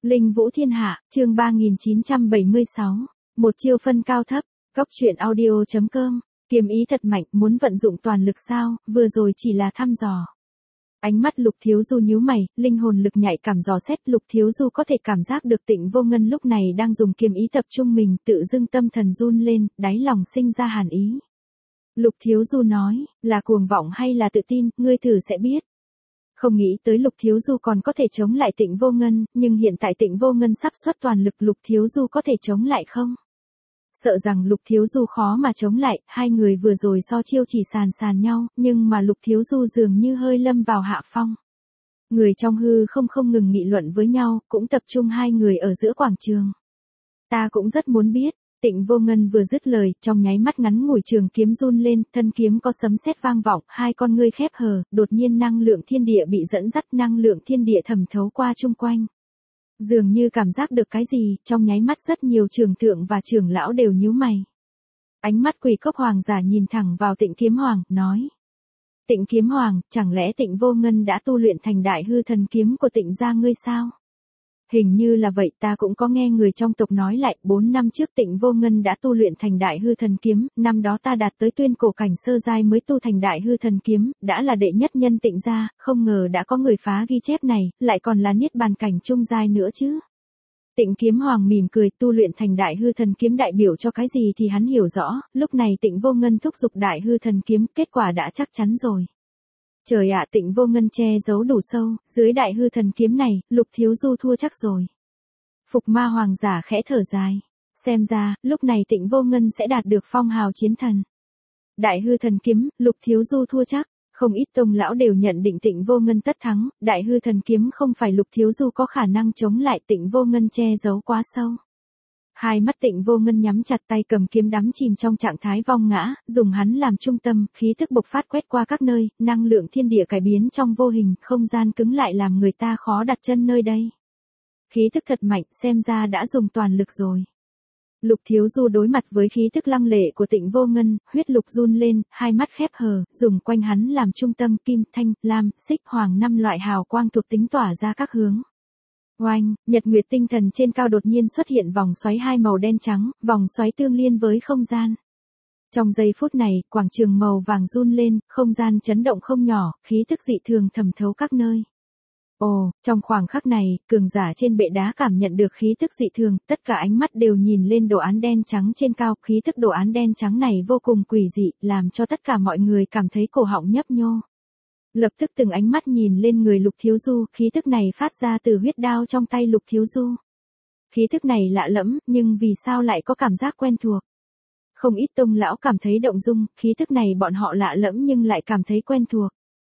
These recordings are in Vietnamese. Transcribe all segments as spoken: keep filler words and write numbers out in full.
Linh Vũ Thiên Hạ, chương ba nghìn chín trăm bảy mươi sáu. Một chiêu phân cao thấp, góc truyện audio.com. Kiếm ý thật mạnh, muốn vận dụng toàn lực sao, vừa rồi chỉ là thăm dò. Ánh mắt Lục Thiếu Du nhíu mày, linh hồn lực nhạy cảm dò xét. Lục Thiếu Du có thể cảm giác được Tịnh Vô Ngân lúc này đang dùng kiếm ý tập trung mình, tự dưng tâm thần run lên, đáy lòng sinh ra hàn ý. Lục Thiếu Du nói, là cuồng vọng hay là tự tin, ngươi thử sẽ biết. Không nghĩ tới Lục Thiếu Du còn có thể chống lại Tịnh Vô Ngân, nhưng hiện tại Tịnh Vô Ngân sắp xuất toàn lực, Lục Thiếu Du có thể chống lại không? Sợ rằng Lục Thiếu Du khó mà chống lại, hai người vừa rồi so chiêu chỉ sàn sàn nhau, nhưng mà Lục Thiếu Du dường như hơi lâm vào hạ phong. Người trong hư không không ngừng nghị luận với nhau, cũng tập trung hai người ở giữa quảng trường. Ta cũng rất muốn biết. Tịnh Vô Ngân vừa dứt lời, trong nháy mắt ngắn ngủi trường kiếm run lên, thân kiếm có sấm sét vang vọng, hai con ngươi khép hờ, đột nhiên năng lượng thiên địa bị dẫn dắt, năng lượng thiên địa thẩm thấu qua chung quanh. Dường như cảm giác được cái gì, trong nháy mắt rất nhiều trưởng thượng và trưởng lão đều nhíu mày. Ánh mắt Quỷ Cốc Hoàng giả nhìn thẳng vào Tịnh Kiếm Hoàng, nói: Tịnh Kiếm Hoàng, chẳng lẽ Tịnh Vô Ngân đã tu luyện thành đại hư thần kiếm của Tịnh gia ngươi sao? Hình như là vậy, ta cũng có nghe người trong tộc nói lại, bốn năm trước Tịnh Vô Ngân đã tu luyện thành đại hư thần kiếm, năm đó ta đạt tới tuyên cổ cảnh sơ giai mới tu thành đại hư thần kiếm, đã là đệ nhất nhân Tịnh gia, không ngờ đã có người phá ghi chép này, lại còn là niết bàn cảnh trung giai nữa chứ. Tịnh Kiếm Hoàng mỉm cười, tu luyện thành đại hư thần kiếm đại biểu cho cái gì thì hắn hiểu rõ, lúc này Tịnh Vô Ngân thúc giục đại hư thần kiếm, kết quả đã chắc chắn rồi. Trời ạ, Tịnh Vô Ngân che giấu đủ sâu, dưới đại hư thần kiếm này, Lục Thiếu Du thua chắc rồi. Phục Ma Hoàng giả khẽ thở dài. Xem ra, lúc này Tịnh Vô Ngân sẽ đạt được phong hào chiến thần. Đại hư thần kiếm, Lục Thiếu Du thua chắc. Không ít tông lão đều nhận định Tịnh Vô Ngân tất thắng, đại hư thần kiếm không phải Lục Thiếu Du có khả năng chống lại, Tịnh Vô Ngân che giấu quá sâu. Hai mắt Tịnh Vô Ngân nhắm chặt, tay cầm kiếm đắm chìm trong trạng thái vong ngã, dùng hắn làm trung tâm, khí thức bộc phát quét qua các nơi, năng lượng thiên địa cải biến trong vô hình, không gian cứng lại làm người ta khó đặt chân nơi đây. Khí thức thật mạnh, xem ra đã dùng toàn lực rồi. Lục Thiếu Du đối mặt với khí thức lăng lệ của Tịnh Vô Ngân, huyết lục run lên, hai mắt khép hờ, dùng quanh hắn làm trung tâm, kim, thanh, lam, xích, hoàng năm loại hào quang thuộc tính tỏa ra các hướng. Oanh, nhật nguyệt tinh thần trên cao đột nhiên xuất hiện vòng xoáy hai màu đen trắng, vòng xoáy tương liên với không gian. Trong giây phút này, quảng trường màu vàng run lên, không gian chấn động không nhỏ, khí thức dị thường thẩm thấu các nơi. Ồ, trong khoảng khắc này, cường giả trên bệ đá cảm nhận được khí thức dị thường, tất cả ánh mắt đều nhìn lên đồ án đen trắng trên cao, khí thức đồ án đen trắng này vô cùng quỷ dị, làm cho tất cả mọi người cảm thấy cổ họng nhấp nhô. Lập tức từng ánh mắt nhìn lên người Lục Thiếu Du, khí thức này phát ra từ huyết đao trong tay Lục Thiếu Du. Khí thức này lạ lẫm, nhưng vì sao lại có cảm giác quen thuộc? Không ít tông lão cảm thấy động dung, khí thức này bọn họ lạ lẫm nhưng lại cảm thấy quen thuộc.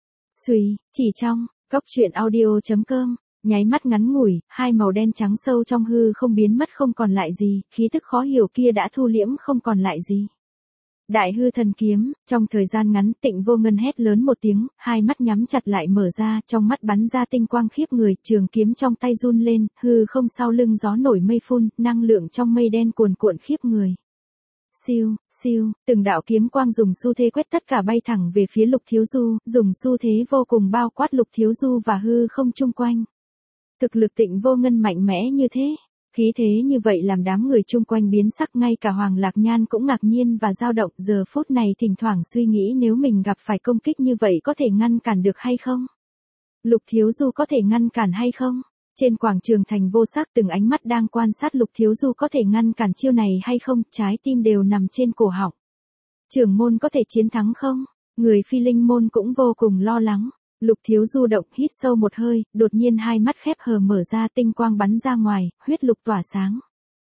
Xuy, chỉ trong, góc truyện audio.com, nháy mắt ngắn ngủi, hai màu đen trắng sâu trong hư không biến mất không còn lại gì, khí thức khó hiểu kia đã thu liễm không còn lại gì. Đại hư thần kiếm, trong thời gian ngắn Tịnh Vô Ngân hét lớn một tiếng, hai mắt nhắm chặt lại mở ra, trong mắt bắn ra tinh quang khiếp người, trường kiếm trong tay run lên, hư không sau lưng gió nổi mây phun, năng lượng trong mây đen cuồn cuộn khiếp người. Siêu, siêu, từng đạo kiếm quang dùng xu thế quét tất cả bay thẳng về phía Lục Thiếu Du, dùng xu thế vô cùng bao quát Lục Thiếu Du và hư không chung quanh. Thực lực Tịnh Vô Ngân mạnh mẽ như thế. Khí thế như vậy làm đám người chung quanh biến sắc, ngay cả Hoàng Lạc Nhan cũng ngạc nhiên và dao động, giờ phút này thỉnh thoảng suy nghĩ nếu mình gặp phải công kích như vậy có thể ngăn cản được hay không? Lục Thiếu Du có thể ngăn cản hay không? Trên quảng trường thành vô sắc từng ánh mắt đang quan sát Lục Thiếu Du có thể ngăn cản chiêu này hay không, trái tim đều nằm trên cổ họng. Trưởng môn có thể chiến thắng không? Người Phi Linh môn cũng vô cùng lo lắng. Lục Thiếu Du động, hít sâu một hơi, đột nhiên hai mắt khép hờ mở ra, tinh quang bắn ra ngoài, huyết lục tỏa sáng.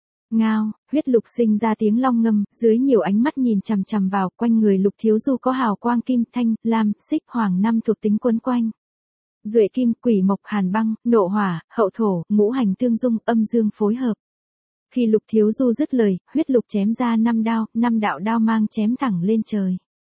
Ngao, huyết lục sinh ra tiếng long ngâm, dưới nhiều ánh mắt nhìn chằm chằm vào, quanh người Lục Thiếu Du có hào quang kim, thanh, lam, xích, hoàng năm thuộc tính quấn quanh. Duệ kim, quỷ mộc, hàn băng, nộ hỏa, hậu thổ, ngũ hành tương dung, âm dương phối hợp. Khi Lục Thiếu Du dứt lời, huyết lục chém ra năm đao, năm đạo đao mang chém thẳng lên trời.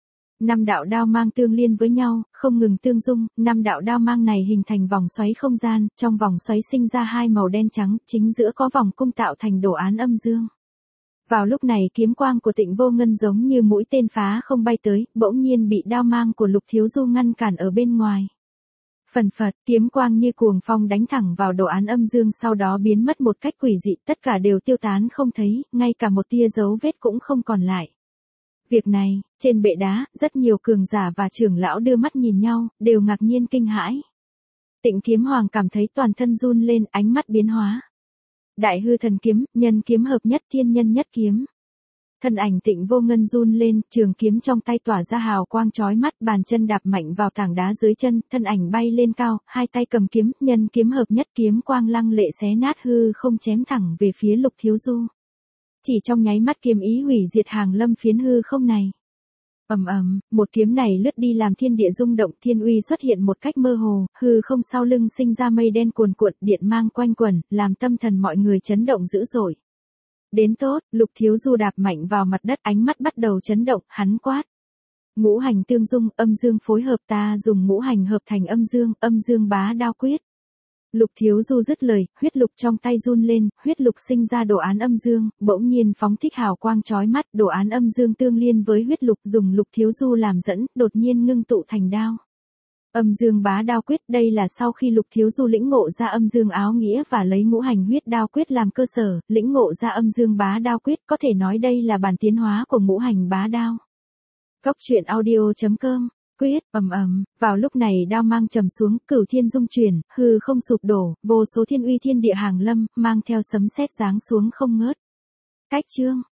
Năm đạo đao mang tương liên với nhau, không ngừng tương dung, năm đạo đao mang này hình thành vòng xoáy không gian, trong vòng xoáy sinh ra hai màu đen trắng, chính giữa có vòng cung tạo thành đồ án âm dương. Vào lúc này kiếm quang của Tịnh Vô Ngân giống như mũi tên phá không bay tới, bỗng nhiên bị đao mang của Lục Thiếu Du ngăn cản ở bên ngoài. Phần phật, kiếm quang như cuồng phong đánh thẳng vào đồ án âm dương sau đó biến mất một cách quỷ dị, tất cả đều tiêu tán không thấy, ngay cả một tia dấu vết cũng không còn lại. Việc này, trên bệ đá, rất nhiều cường giả và trưởng lão đưa mắt nhìn nhau, đều ngạc nhiên kinh hãi. Tịnh Kiếm Hoàng cảm thấy toàn thân run lên, ánh mắt biến hóa. Đại hư thần kiếm, nhân kiếm hợp nhất, thiên nhân nhất kiếm. Thân ảnh Tịnh Vô Ngân run lên, trường kiếm trong tay tỏa ra hào quang chói mắt, bàn chân đạp mạnh vào tảng đá dưới chân, thân ảnh bay lên cao, hai tay cầm kiếm, nhân kiếm hợp nhất, kiếm quang lăng lệ xé nát hư không chém thẳng về phía Lục Thiếu Du. Chỉ trong nháy mắt kiếm ý hủy diệt hàng lâm phiến hư không này. Ầm ầm, một kiếm này lướt đi làm thiên địa rung động, thiên uy xuất hiện một cách mơ hồ, hư không sau lưng sinh ra mây đen cuồn cuộn, điện mang quanh quẩn, làm tâm thần mọi người chấn động dữ dội. Đến tốt, Lục Thiếu Du đạp mạnh vào mặt đất, ánh mắt bắt đầu chấn động, hắn quát. Ngũ hành tương dung, âm dương phối hợp, ta dùng ngũ hành hợp thành âm dương, âm dương bá đao quyết. Lục Thiếu Du dứt lời, huyết lục trong tay run lên, huyết lục sinh ra đồ án âm dương, bỗng nhiên phóng thích hào quang chói mắt, đồ án âm dương tương liên với huyết lục, dùng Lục Thiếu Du làm dẫn, đột nhiên ngưng tụ thành đao. Âm dương bá đao quyết, đây là sau khi Lục Thiếu Du lĩnh ngộ ra âm dương áo nghĩa và lấy ngũ hành huyết đao quyết làm cơ sở, lĩnh ngộ ra âm dương bá đao quyết, có thể nói đây là bản tiến hóa của ngũ hành bá đao. Cốc truyện audio chấm com. Quyết, ầm ầm, vào lúc này đao mang trầm xuống, cửu thiên dung chuyển, hư không sụp đổ, vô số thiên uy thiên địa hàng lâm, mang theo sấm sét giáng xuống không ngớt. Cách chương